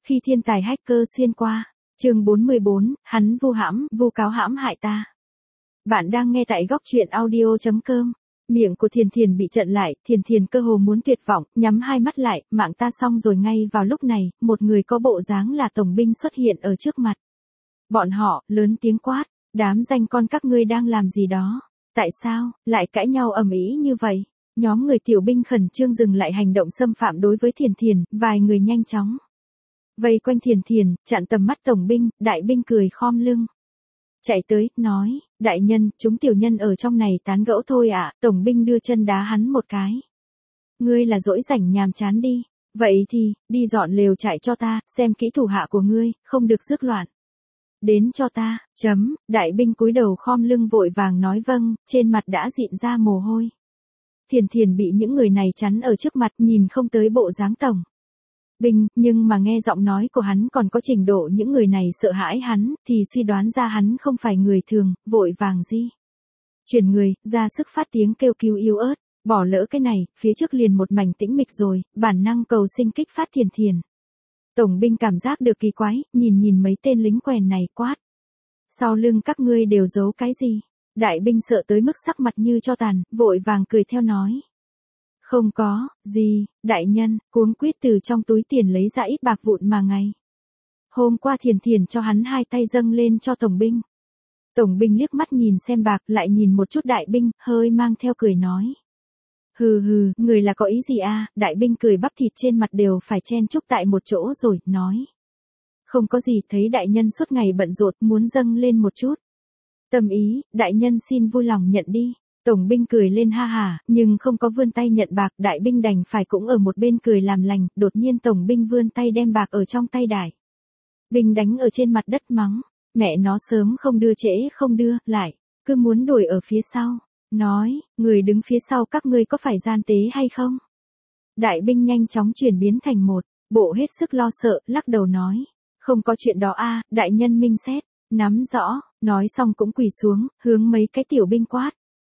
Khi thiên tài hacker xuyên qua, chương 44, hắn vu cáo hãm hại ta. Bạn đang nghe tại góc truyện audio.com. Miệng của Thiền Thiền bị chặn lại, Thiền Thiền cơ hồ muốn tuyệt vọng, nhắm hai mắt lại, mạng ta xong rồi. Ngay vào lúc này, một người có bộ dáng là tổng binh xuất hiện ở trước mặt. Bọn họ, lớn tiếng quát, đám danh con các ngươi đang làm gì đó? Tại sao, lại cãi nhau ầm ĩ như vậy? Nhóm người tiểu binh khẩn trương dừng lại hành động xâm phạm đối với Thiền Thiền, vài người nhanh chóng vây quanh Thiền Thiền, chặn tầm mắt tổng binh. Đại binh cười khom lưng chạy tới, nói, đại nhân, chúng tiểu nhân ở trong này tán gẫu thôi ạ. Tổng binh đưa chân đá hắn một cái. Ngươi là dỗi rảnh nhàm chán đi. Vậy thì, đi dọn lều trại cho ta, xem kỹ thủ hạ của ngươi, không được rước loạn. Đến cho ta, đại binh cúi đầu khom lưng vội vàng nói vâng, trên mặt đã dịn ra mồ hôi. Thiền Thiền bị những người này chắn ở trước mặt, nhìn không tới bộ dáng tổng binh, nhưng mà nghe giọng nói của hắn còn có trình độ những người này sợ hãi hắn, thì suy đoán ra hắn không phải người thường, vội vàng chuyển người, ra sức phát tiếng kêu cứu yếu ớt. Bỏ lỡ cái này, phía trước liền một mảnh tĩnh mịch rồi, bản năng cầu sinh kích phát Thiền Thiền. Tổng binh cảm giác được kỳ quái, nhìn mấy tên lính quèn này quát. Sau lưng các ngươi đều giấu cái gì? Đại binh sợ tới mức sắc mặt như tro tàn, vội vàng cười theo nói. Không có, gì, đại nhân, cuống quýt từ trong túi tiền lấy ra ít bạc vụn mà ngày hôm qua Thiền Thiền cho hắn hai tay dâng lên cho tổng binh. Tổng binh liếc mắt nhìn xem bạc, lại nhìn một chút đại binh, hơi mang theo cười nói. Hừ, người là có ý gì à? Đại binh cười bắp thịt trên mặt đều phải chen chúc tại một chỗ rồi, nói. Không có gì, thấy đại nhân suốt ngày bận rộn, muốn dâng lên một chút tâm ý, đại nhân xin vui lòng nhận đi. Tổng binh cười lên ha hả, nhưng không có vươn tay nhận bạc. Đại binh đành phải cũng ở một bên cười làm lành. Đột nhiên tổng binh vươn tay đem bạc ở trong tay đại binh đánh ở trên mặt đất mắng. Mẹ nó sớm không đưa trễ không đưa, lại cứ muốn đuổi ở phía sau. Nói, người đứng phía sau các ngươi có phải gian tế hay không? Đại binh nhanh chóng chuyển biến thành một bộ hết sức lo sợ, lắc đầu nói. Không có chuyện đó a, đại nhân minh xét, nắm rõ. Nói xong cũng quỳ xuống, hướng mấy cái tiểu binh quát.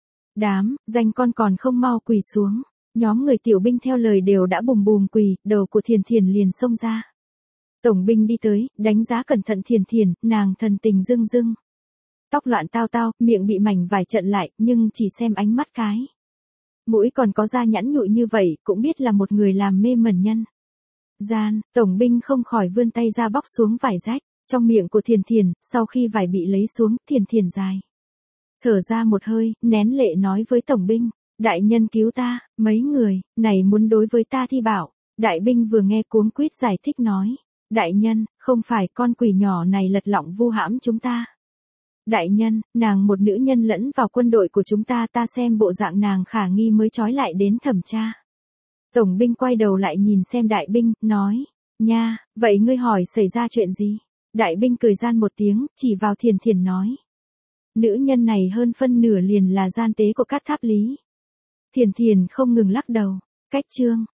Đám, danh con còn không mau quỳ xuống. Nhóm người tiểu binh theo lời đều đã bùm quỳ, đầu của Thiền Thiền liền xông ra. Tổng binh đi tới, đánh giá cẩn thận Thiền Thiền, nàng thần tình rưng. Tóc loạn tao, miệng bị mảnh vải chặn lại, nhưng chỉ xem ánh mắt cái mũi còn có da nhẵn nhụi như vậy, cũng biết là một người làm mê mẩn nhân gian. Tổng binh không khỏi vươn tay ra bóc xuống vải rách trong miệng của Thiền Thiền. Sau khi vải bị lấy xuống, Thiền Thiền dài thở ra một hơi, nén lệ nói với tổng binh. Đại nhân cứu ta, mấy người này muốn đối với ta thi bảo. Đại binh vừa nghe cuống quýt giải thích nói. Đại nhân, không phải con quỷ nhỏ này lật lọng vu hãm chúng ta. Đại nhân, nàng một nữ nhân lẫn vào quân đội của chúng ta, ta xem bộ dạng nàng khả nghi mới trói lại đến thẩm tra. Tổng binh quay đầu lại nhìn xem đại binh, nói. Nha, vậy ngươi hỏi xảy ra chuyện gì? Đại binh cười gian một tiếng, chỉ vào Thiền Thiền nói. Nữ nhân này hơn phân nửa liền là gian tế của Cát Tháp Lý. Thiền Thiền không ngừng lắc đầu. Cách chương